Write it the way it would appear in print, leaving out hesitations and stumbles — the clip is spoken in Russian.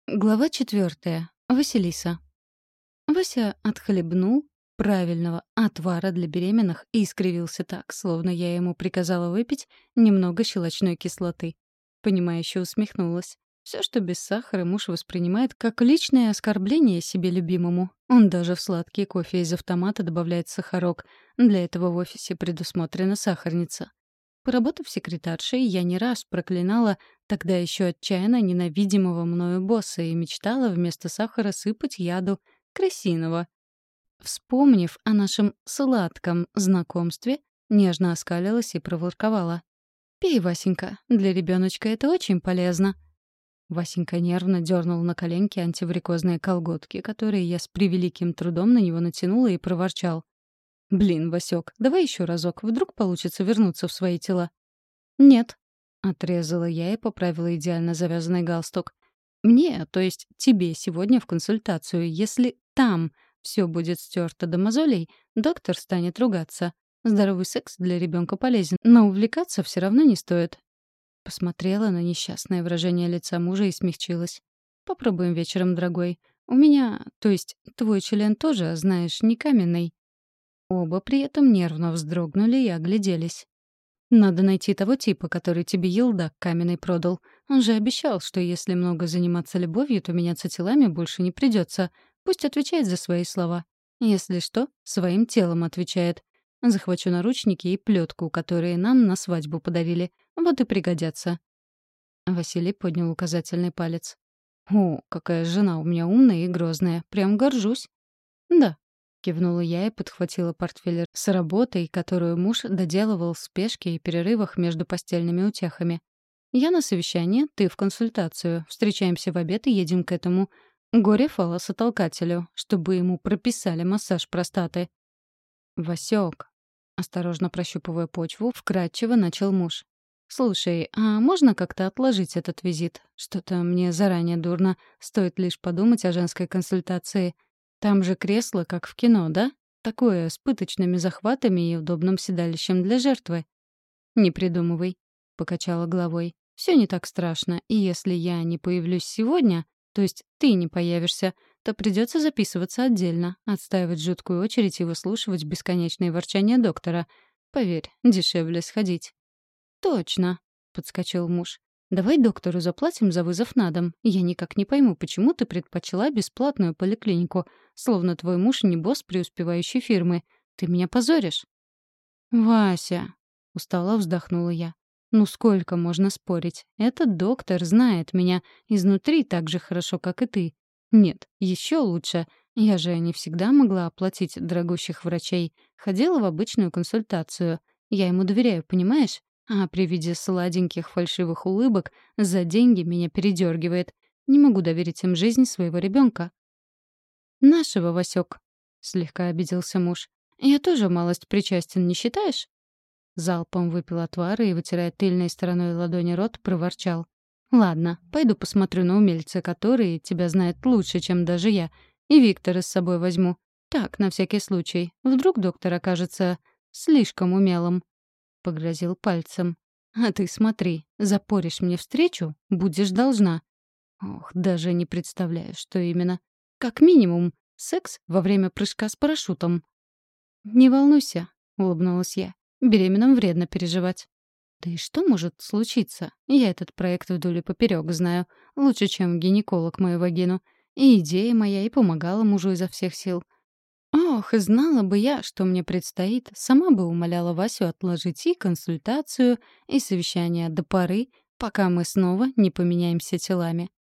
Глава 4. Василиса. Вася отхлебнул правильного отвара для беременных и искривился так, словно я ему приказала выпить немного щелочной кислоты. Понимающе усмехнулась. Все, что без сахара, муж воспринимает как личное оскорбление себе любимому. Он даже в сладкий кофе из автомата добавляет сахарок. Для этого в офисе предусмотрена сахарница. Поработав секретаршей, я не раз проклинала тогда еще отчаянно ненавидимого мною босса и мечтала вместо сахара сыпать яду крысиного. Вспомнив о нашем сладком знакомстве, нежно оскалилась и проворковала. «Пей, Васенька, для ребеночка это очень полезно». Васенька нервно дернул на коленки антиварикозные колготки, которые я с превеликим трудом на него натянула и проворчал. «Блин, Васёк, давай еще разок, вдруг получится вернуться в свои тела». «Нет», — отрезала я и поправила идеально завязанный галстук. «Мне, то есть тебе сегодня в консультацию, если там все будет стерто до мозолей, доктор станет ругаться. Здоровый секс для ребенка полезен, но увлекаться все равно не стоит». Посмотрела на несчастное выражение лица мужа и смягчилась. «Попробуем вечером, дорогой. У меня, то есть твой член тоже, знаешь, не каменный». Оба при этом нервно вздрогнули и огляделись. «Надо найти того типа, который тебе елдак каменный продал. Он же обещал, что если много заниматься любовью, то меняться телами больше не придется. Пусть отвечает за свои слова. Если что, своим телом отвечает. Захвачу наручники и плетку, которые нам на свадьбу подарили. Вот и пригодятся». Василий поднял указательный палец. «О, какая жена у меня умная и грозная. Прям горжусь». «Да», — кивнула я и подхватила портфель с работой, которую муж доделывал в спешке и перерывах между постельными утехами. «Я на совещание, ты в консультацию. Встречаемся в обед и едем к этому горе-фалосотолкателю, чтобы ему прописали массаж простаты». «Васёк», — осторожно прощупывая почву, вкратчиво начал муж. «Слушай, а можно как-то отложить этот визит? Что-то мне заранее дурно. Стоит лишь подумать о женской консультации. Там же кресло, как в кино, да? Такое, с пыточными захватами и удобным седалищем для жертвы». «Не придумывай», — покачала головой. «Все не так страшно, и если я не появлюсь сегодня, то есть ты не появишься, то придется записываться отдельно, отстаивать жуткую очередь и выслушивать бесконечные ворчания доктора. Поверь, дешевле сходить». «Точно», — подскочил муж. «Давай доктору заплатим за вызов на дом. Я никак не пойму, почему ты предпочла бесплатную поликлинику, словно твой муж не босс преуспевающей фирмы. Ты меня позоришь». «Вася», — устало вздохнула я. «Ну сколько можно спорить? Этот доктор знает меня изнутри так же хорошо, как и ты. Нет, еще лучше. Я же не всегда могла оплатить дорогущих врачей. Ходила в обычную консультацию. Я ему доверяю, понимаешь? А при виде сладеньких фальшивых улыбок за деньги меня передергивает. Не могу доверить им жизнь своего ребенка. «Нашего, Васек», — слегка обиделся муж. «Я тоже малость причастен, не считаешь?» Залпом выпил отвар и, вытирая тыльной стороной ладони рот, проворчал. «Ладно, пойду посмотрю на умельца, который тебя знает лучше, чем даже я. И Виктора с собой возьму. Так, на всякий случай. Вдруг доктор окажется слишком умелым». Погрозил пальцем. «А ты смотри, запоришь мне встречу, будешь должна». Ох, даже не представляю, что именно. Как минимум, секс во время прыжка с парашютом. «Не волнуйся», — улыбнулась я. «Беременным вредно переживать». «Да и что может случиться? Я этот проект вдоль и поперёк знаю. Лучше, чем гинеколог мою вагину. И идея моя и помогала мужу изо всех сил. Ох, и знала бы я, что мне предстоит, сама бы умоляла Васю отложить и консультацию, и совещание до поры, пока мы снова не поменяемся телами».